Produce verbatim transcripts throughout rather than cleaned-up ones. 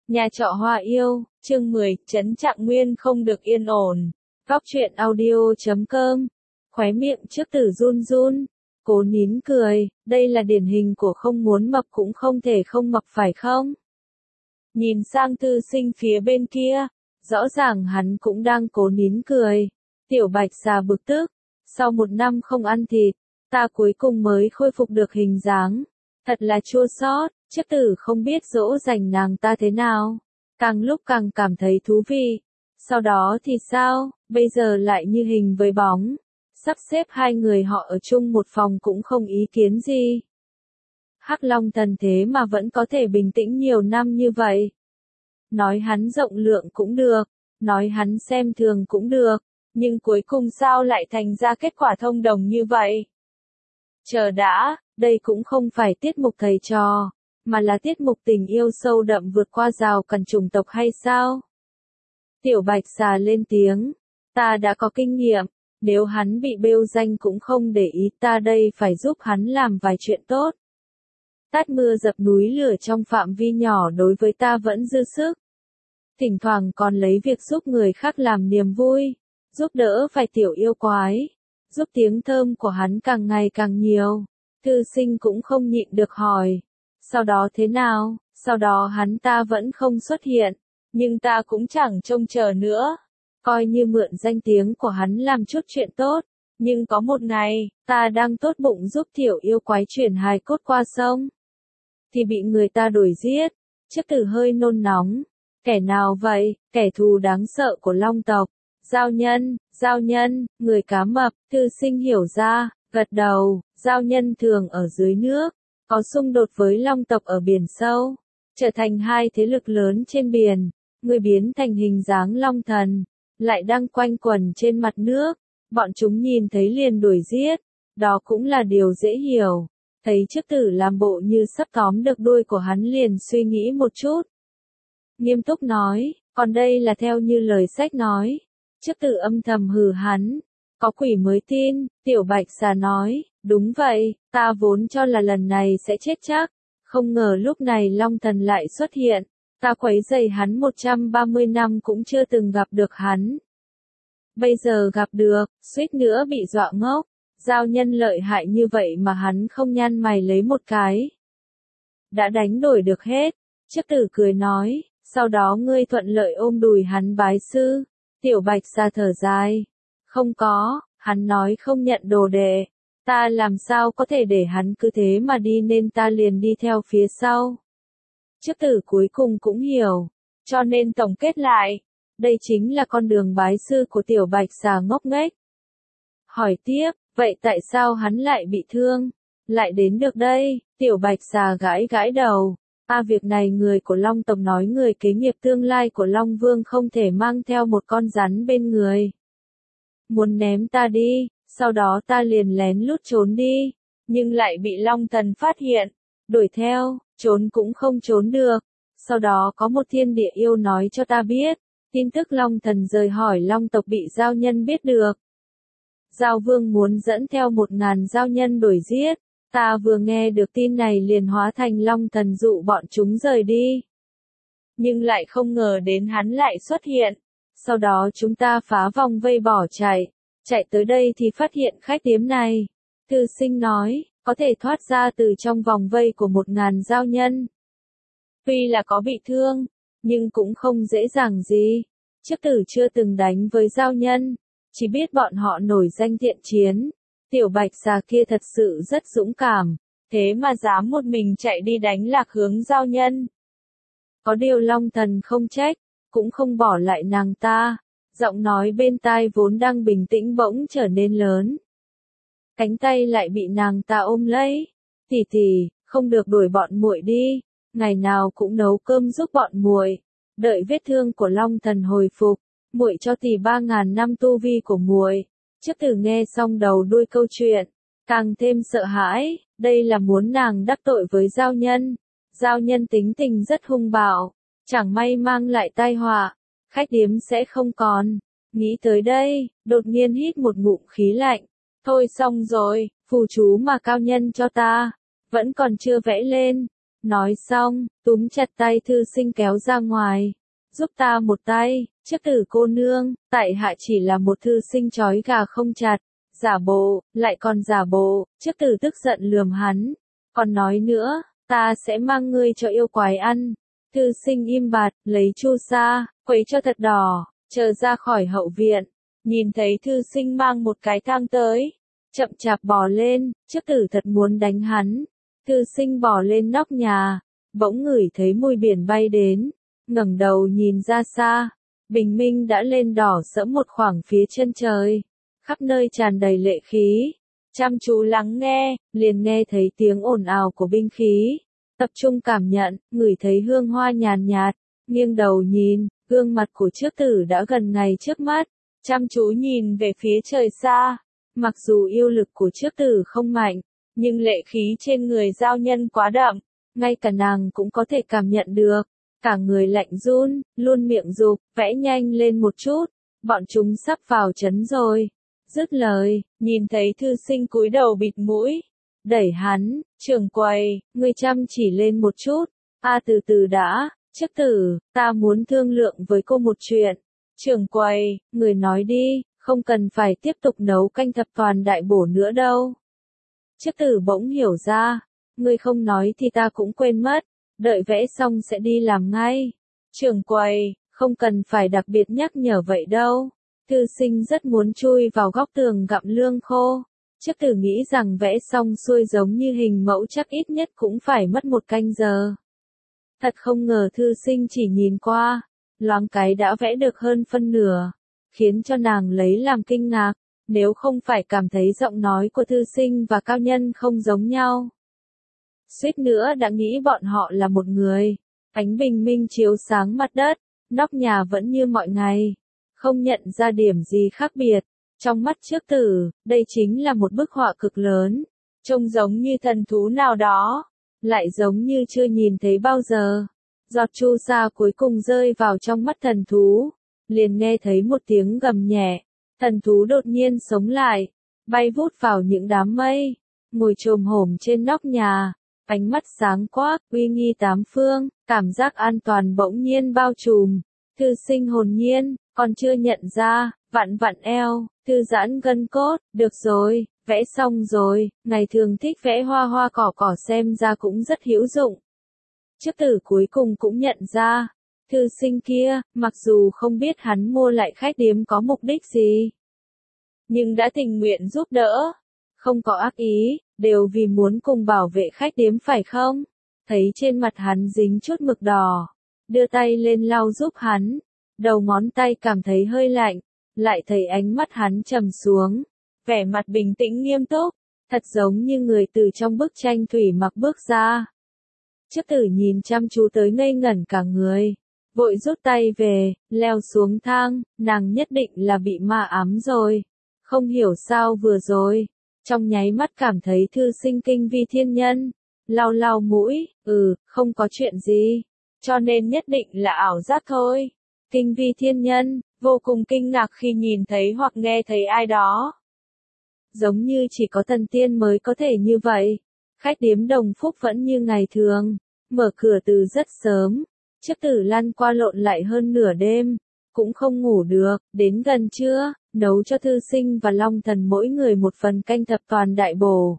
Nhà trọ Hoa Yêu, chương mười, Trấn Trạng Nguyên không được yên ổn. Góc truyện audio chấm com. Khóe miệng trước tử run run. Cố nín cười, đây là điển hình của không muốn mập cũng không thể không mập phải không? Nhìn sang Thư Sinh phía bên kia, rõ ràng hắn cũng đang cố nín cười. Tiểu Bạch Xà bực tức, sau một năm không ăn thịt, ta cuối cùng mới khôi phục được hình dáng. Thật là chua xót, trước tử không biết dỗ dành nàng ta thế nào. Càng lúc càng cảm thấy thú vị. Sau đó thì sao, bây giờ lại như hình với bóng. Sắp xếp hai người họ ở chung một phòng cũng không ý kiến gì. Hắc Long Thần thế mà vẫn có thể bình tĩnh nhiều năm như vậy. Nói hắn rộng lượng cũng được, nói hắn xem thường cũng được, nhưng cuối cùng sao lại thành ra kết quả thông đồng như vậy? Chờ đã, đây cũng không phải tiết mục thầy trò, mà là tiết mục tình yêu sâu đậm vượt qua rào cản chủng tộc hay sao? Tiểu Bạch Xà lên tiếng, ta đã có kinh nghiệm, nếu hắn bị bêu danh cũng không để ý, ta đây phải giúp hắn làm vài chuyện tốt. Tát mưa dập núi lửa trong phạm vi nhỏ đối với ta vẫn dư sức. Thỉnh thoảng còn lấy việc giúp người khác làm niềm vui, giúp đỡ vài tiểu yêu quái, giúp tiếng thơm của hắn càng ngày càng nhiều. Thư Sinh cũng không nhịn được hỏi, sau đó thế nào? Sau đó hắn ta vẫn không xuất hiện, nhưng ta cũng chẳng trông chờ nữa, coi như mượn danh tiếng của hắn làm chút chuyện tốt. Nhưng có một ngày, ta đang tốt bụng giúp tiểu yêu quái chuyển hài cốt qua sông, thì bị người ta đuổi giết. Trước tử hơi nôn nóng, kẻ nào vậy? Kẻ thù đáng sợ của Long tộc. Giao nhân, giao nhân, người cá mập. Thư Sinh hiểu ra, gật đầu. Giao nhân thường ở dưới nước, có xung đột với Long tộc ở biển sâu, trở thành hai thế lực lớn trên biển. Người biến thành hình dáng Long Thần, lại đang quanh quẩn trên mặt nước. Bọn chúng nhìn thấy liền đuổi giết, đó cũng là điều dễ hiểu. Thấy trước tử làm bộ như sắp tóm được đuôi của hắn liền suy nghĩ một chút. Nghiêm túc nói, còn đây là theo như lời sách nói. Trước tử âm thầm hừ hắn, có quỷ mới tin. Tiểu Bạch Xà nói, đúng vậy, ta vốn cho là lần này sẽ chết chắc, không ngờ lúc này Long Thần lại xuất hiện. Ta quấy rầy hắn một trăm ba mươi năm cũng chưa từng gặp được hắn. Bây giờ gặp được, suýt nữa bị dọa ngốc. Giao nhân lợi hại như vậy mà hắn không nhăn mày lấy một cái. Đã đánh đổi được hết. Trước tử cười nói, sau đó ngươi thuận lợi ôm đùi hắn bái sư. Tiểu Bạch Xà thở dài, không có, hắn nói không nhận đồ đệ. Ta làm sao có thể để hắn cứ thế mà đi nên ta liền đi theo phía sau. Trước tử cuối cùng cũng hiểu, cho nên tổng kết lại, đây chính là con đường bái sư của Tiểu Bạch Xà ngốc nghếch. Hỏi tiếp, vậy tại sao hắn lại bị thương, lại đến được đây? Tiểu Bạch Xà gãi gãi đầu, à việc này người của Long tộc nói người kế nghiệp tương lai của Long Vương không thể mang theo một con rắn bên người. Muốn ném ta đi, sau đó ta liền lén lút trốn đi, nhưng lại bị Long Thần phát hiện, đuổi theo, trốn cũng không trốn được. Sau đó có một thiên địa yêu nói cho ta biết, tin tức Long Thần rời hỏi Long tộc bị giao nhân biết được. Giao Vương muốn dẫn theo một ngàn giao nhân đuổi giết, ta vừa nghe được tin này liền hóa thành Long Thần dụ bọn chúng rời đi. Nhưng lại không ngờ đến hắn lại xuất hiện, sau đó chúng ta phá vòng vây bỏ chạy, chạy tới đây thì phát hiện khách điếm này. Thư Sinh nói, có thể thoát ra từ trong vòng vây của một ngàn giao nhân. Tuy là có bị thương, nhưng cũng không dễ dàng gì. Trước tử chưa từng đánh với giao nhân, chỉ biết bọn họ nổi danh thiện chiến. Tiểu Bạch Xà kia thật sự rất dũng cảm, thế mà dám một mình chạy đi đánh lạc hướng giao nhân. Có điều Long Thần không trách, cũng không bỏ lại nàng ta. Giọng nói bên tai vốn đang bình tĩnh bỗng trở nên lớn. Cánh tay lại bị nàng ta ôm lấy. Tỷ tỷ, không được đuổi bọn muội đi, ngày nào cũng nấu cơm giúp bọn muội. Đợi vết thương của Long Thần hồi phục, muội cho tỷ ba ngàn năm tu vi của muội. Trước tử nghe xong đầu đuôi câu chuyện, càng thêm sợ hãi, đây là muốn nàng đắc tội với giao nhân. Giao nhân tính tình rất hung bạo, chẳng may mang lại tai họa, khách điếm sẽ không còn. Nghĩ tới đây, đột nhiên hít một ngụm khí lạnh. Thôi xong rồi, phù chú mà cao nhân cho ta, vẫn còn chưa vẽ lên. Nói xong, túm chặt tay thư sinh kéo ra ngoài. Giúp ta một tay, Chức Tử cô nương, tại hạ chỉ là một thư sinh trói gà không chặt. Giả bộ, lại còn giả bộ, Chức Tử tức giận lườm hắn. Còn nói nữa, ta sẽ mang ngươi cho yêu quái ăn. Thư sinh im bặt, lấy chu sa, quấy cho thật đỏ, chờ ra khỏi hậu viện. Nhìn thấy thư sinh mang một cái thang tới, chậm chạp bò lên, Chức Tử thật muốn đánh hắn. Thư sinh bò lên nóc nhà, bỗng ngửi thấy mùi biển bay đến, ngẩng đầu nhìn ra xa, bình minh đã lên đỏ sẫm một khoảng phía chân trời, khắp nơi tràn đầy lệ khí. Chăm chú lắng nghe, liền nghe thấy tiếng ồn ào của binh khí, tập trung cảm nhận, ngửi thấy hương hoa nhàn nhạt, nghiêng đầu nhìn, gương mặt của Chức Tử đã gần ngay trước mắt, chăm chú nhìn về phía trời xa. Mặc dù yêu lực của Chức Tử không mạnh, nhưng lệ khí trên người giao nhân quá đậm, ngay cả nàng cũng có thể cảm nhận được. Cả người lạnh run, luôn miệng dục, vẽ nhanh lên một chút, bọn chúng sắp vào trấn rồi. Dứt lời, nhìn thấy thư sinh cúi đầu bịt mũi, đẩy hắn, trưởng quầy, ngươi chăm chỉ lên một chút, a à, từ từ đã, Chức Tử, ta muốn thương lượng với cô một chuyện. Trưởng quầy, người nói đi, không cần phải tiếp tục nấu canh thập toàn đại bổ nữa đâu. Chức Tử bỗng hiểu ra, ngươi không nói thì ta cũng quên mất, đợi vẽ xong sẽ đi làm ngay. Trưởng quầy, không cần phải đặc biệt nhắc nhở vậy đâu. Thư sinh rất muốn chui vào góc tường gặm lương khô. Chức Tử nghĩ rằng vẽ xong xuôi giống như hình mẫu chắc ít nhất cũng phải mất một canh giờ. Thật không ngờ thư sinh chỉ nhìn qua, loáng cái đã vẽ được hơn phân nửa, khiến cho nàng lấy làm kinh ngạc, nếu không phải cảm thấy giọng nói của thư sinh và cao nhân không giống nhau. Suýt nữa đã nghĩ bọn họ là một người. Ánh bình minh chiếu sáng mặt đất, nóc nhà vẫn như mọi ngày, không nhận ra điểm gì khác biệt. Trong mắt Chức Tử, đây chính là một bức họa cực lớn, trông giống như thần thú nào đó, lại giống như chưa nhìn thấy bao giờ. Giọt chu sa cuối cùng rơi vào trong mắt thần thú, liền nghe thấy một tiếng gầm nhẹ, thần thú đột nhiên sống lại, bay vút vào những đám mây, ngồi chồm hổm trên nóc nhà, ánh mắt sáng quắc, uy nghi tám phương, cảm giác an toàn bỗng nhiên bao trùm. Thư sinh hồn nhiên, còn chưa nhận ra, vặn vặn eo, thư giãn gân cốt, được rồi, vẽ xong rồi, ngày thường thích vẽ hoa hoa cỏ cỏ xem ra cũng rất hữu dụng. Chức Tử cuối cùng cũng nhận ra, thư sinh kia, mặc dù không biết hắn mua lại khách điếm có mục đích gì, nhưng đã tình nguyện giúp đỡ, không có ác ý, đều vì muốn cùng bảo vệ khách điếm phải không? Thấy trên mặt hắn dính chút mực đỏ, đưa tay lên lau giúp hắn, đầu ngón tay cảm thấy hơi lạnh, lại thấy ánh mắt hắn trầm xuống, vẻ mặt bình tĩnh nghiêm túc, thật giống như người từ trong bức tranh thủy mặc bước ra. Chức Tử nhìn chăm chú tới ngây ngẩn cả người, vội rút tay về, leo xuống thang, nàng nhất định là bị ma ám rồi, không hiểu sao vừa rồi, trong nháy mắt cảm thấy thư sinh kinh vi thiên nhân, lau lau mũi, ừ, không có chuyện gì, cho nên nhất định là ảo giác thôi. Kinh vi thiên nhân, vô cùng kinh ngạc khi nhìn thấy hoặc nghe thấy ai đó. Giống như chỉ có thần tiên mới có thể như vậy. Khách điếm Đồng Phúc vẫn như ngày thường, mở cửa từ rất sớm, Chức Tử lăn qua lộn lại hơn nửa đêm, cũng không ngủ được, đến gần trưa, nấu cho thư sinh và Long Thần mỗi người một phần canh thập toàn đại bổ.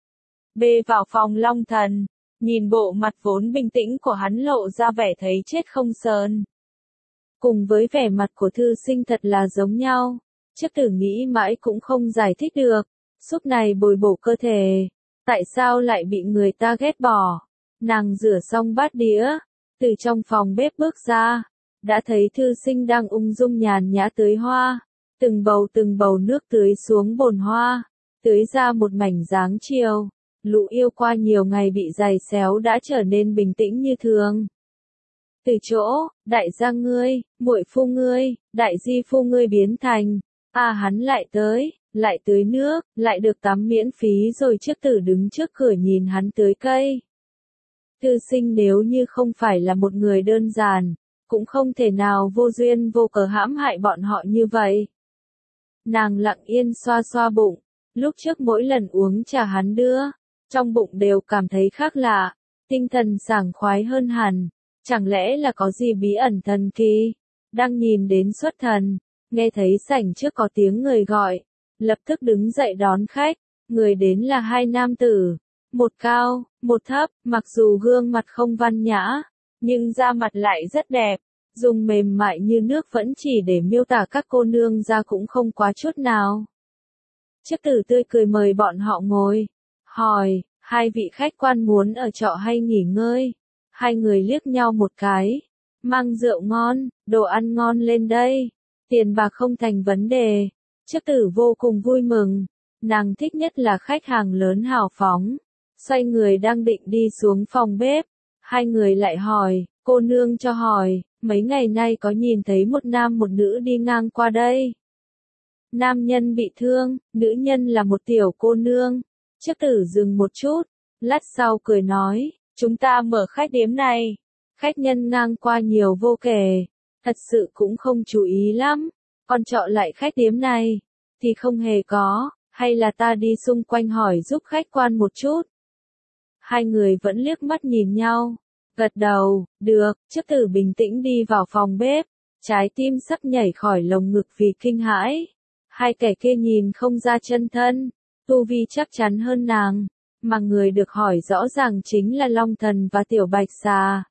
Bê vào phòng Long Thần, nhìn bộ mặt vốn bình tĩnh của hắn lộ ra vẻ thấy chết không sờn. Cùng với vẻ mặt của thư sinh thật là giống nhau, Chức Tử nghĩ mãi cũng không giải thích được, suốt này bồi bổ cơ thể, tại sao lại bị người ta ghét bỏ. Nàng rửa xong bát đĩa, từ trong phòng bếp bước ra, đã thấy thư sinh đang ung dung nhàn nhã tưới hoa, từng bầu từng bầu nước tưới xuống bồn hoa, tưới ra một mảnh dáng chiều. Lũ yêu qua nhiều ngày bị giày xéo đã trở nên bình tĩnh như thường. Từ chỗ, đại gia ngươi, muội phu ngươi, đại di phu ngươi biến thành, à hắn lại tới, lại tưới nước, lại được tắm miễn phí rồi. Chức Tử đứng trước cửa nhìn hắn tưới cây. Thư sinh nếu như không phải là một người đơn giản, cũng không thể nào vô duyên vô cớ hãm hại bọn họ như vậy. Nàng lặng yên xoa xoa bụng, lúc trước mỗi lần uống trà hắn đưa, trong bụng đều cảm thấy khác lạ, tinh thần sảng khoái hơn hẳn. Chẳng lẽ là có gì bí ẩn thần kỳ? Đang nhìn đến xuất thần, nghe thấy sảnh trước có tiếng người gọi, lập tức đứng dậy đón khách. Người đến là hai nam tử, một cao, một thấp, mặc dù gương mặt không văn nhã, nhưng da mặt lại rất đẹp, dùng mềm mại như nước vẫn chỉ để miêu tả các cô nương ra cũng không quá chút nào. Chức tử tươi cười mời bọn họ ngồi, hỏi, hai vị khách quan muốn ở trọ hay nghỉ ngơi? Hai người liếc nhau một cái, mang rượu ngon, đồ ăn ngon lên đây, tiền bạc không thành vấn đề. Chức tử vô cùng vui mừng, nàng thích nhất là khách hàng lớn hào phóng. Xoay người đang định đi xuống phòng bếp, hai người lại hỏi, cô nương cho hỏi, mấy ngày nay có nhìn thấy một nam một nữ đi ngang qua đây? Nam nhân bị thương, nữ nhân là một tiểu cô nương. Chức tử dừng một chút, lát sau cười nói, chúng ta mở khách điếm này, khách nhân ngang qua nhiều vô kể, thật sự cũng không chú ý lắm, còn chọn lại khách điếm này, thì không hề có, hay là ta đi xung quanh hỏi giúp khách quan một chút. Hai người vẫn liếc mắt nhìn nhau, gật đầu, được. Chức tử bình tĩnh đi vào phòng bếp, trái tim sắp nhảy khỏi lồng ngực vì kinh hãi. Hai kẻ kia nhìn không ra chân thân, tu vi chắc chắn hơn nàng, mà người được hỏi rõ ràng chính là Long Thần và Tiểu Bạch Xà.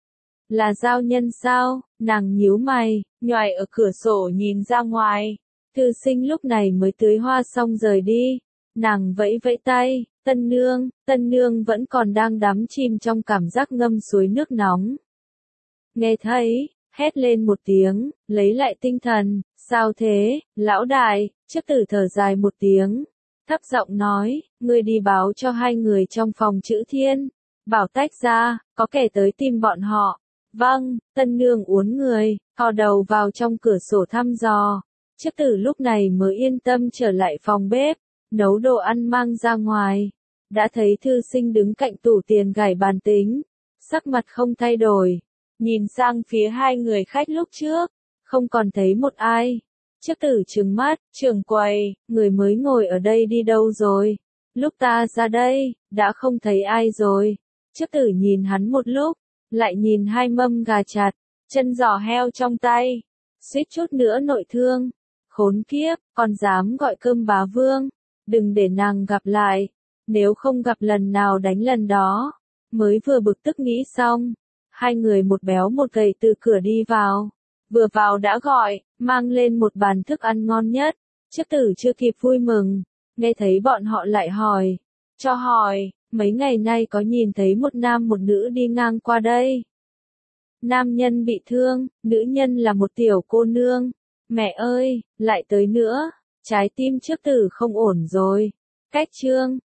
Là giao nhân sao? Nàng nhíu mày, nhoài ở cửa sổ nhìn ra ngoài. Thư sinh lúc này mới tưới hoa xong rời đi. Nàng vẫy vẫy tay, tân nương, tân nương vẫn còn đang đắm chìm trong cảm giác ngâm suối nước nóng. Nghe thấy, hét lên một tiếng, lấy lại tinh thần, sao thế, lão đại? Chức tử thở dài một tiếng, thấp giọng nói, ngươi đi báo cho hai người trong phòng chữ thiên, bảo tách ra, có kẻ tới tìm bọn họ. Vâng. Tân nương uốn người, thò đầu vào trong cửa sổ thăm dò. Chức tử lúc này mới yên tâm trở lại phòng bếp, nấu đồ ăn mang ra ngoài. Đã thấy thư sinh đứng cạnh tủ tiền gảy bàn tính, sắc mặt không thay đổi, nhìn sang phía hai người khách lúc trước, không còn thấy một ai. Chức tử trừng mắt, trưởng quầy, người mới ngồi ở đây đi đâu rồi? Lúc ta ra đây, đã không thấy ai rồi. Chức tử nhìn hắn một lúc, lại nhìn hai mâm gà chặt, chân giò heo trong tay, suýt chút nữa nội thương. Khốn kiếp, còn dám gọi cơm bá vương, đừng để nàng gặp lại, nếu không gặp lần nào đánh lần đó. Mới vừa bực tức nghĩ xong, hai người một béo một gầy từ cửa đi vào, vừa vào đã gọi, mang lên một bàn thức ăn ngon nhất. Chức tử chưa kịp vui mừng, nghe thấy bọn họ lại hỏi, cho hỏi, mấy ngày nay có nhìn thấy một nam một nữ đi ngang qua đây? Nam nhân bị thương, nữ nhân là một tiểu cô nương. Mẹ ơi, lại tới nữa, trái tim chức tử không ổn rồi. Cách chương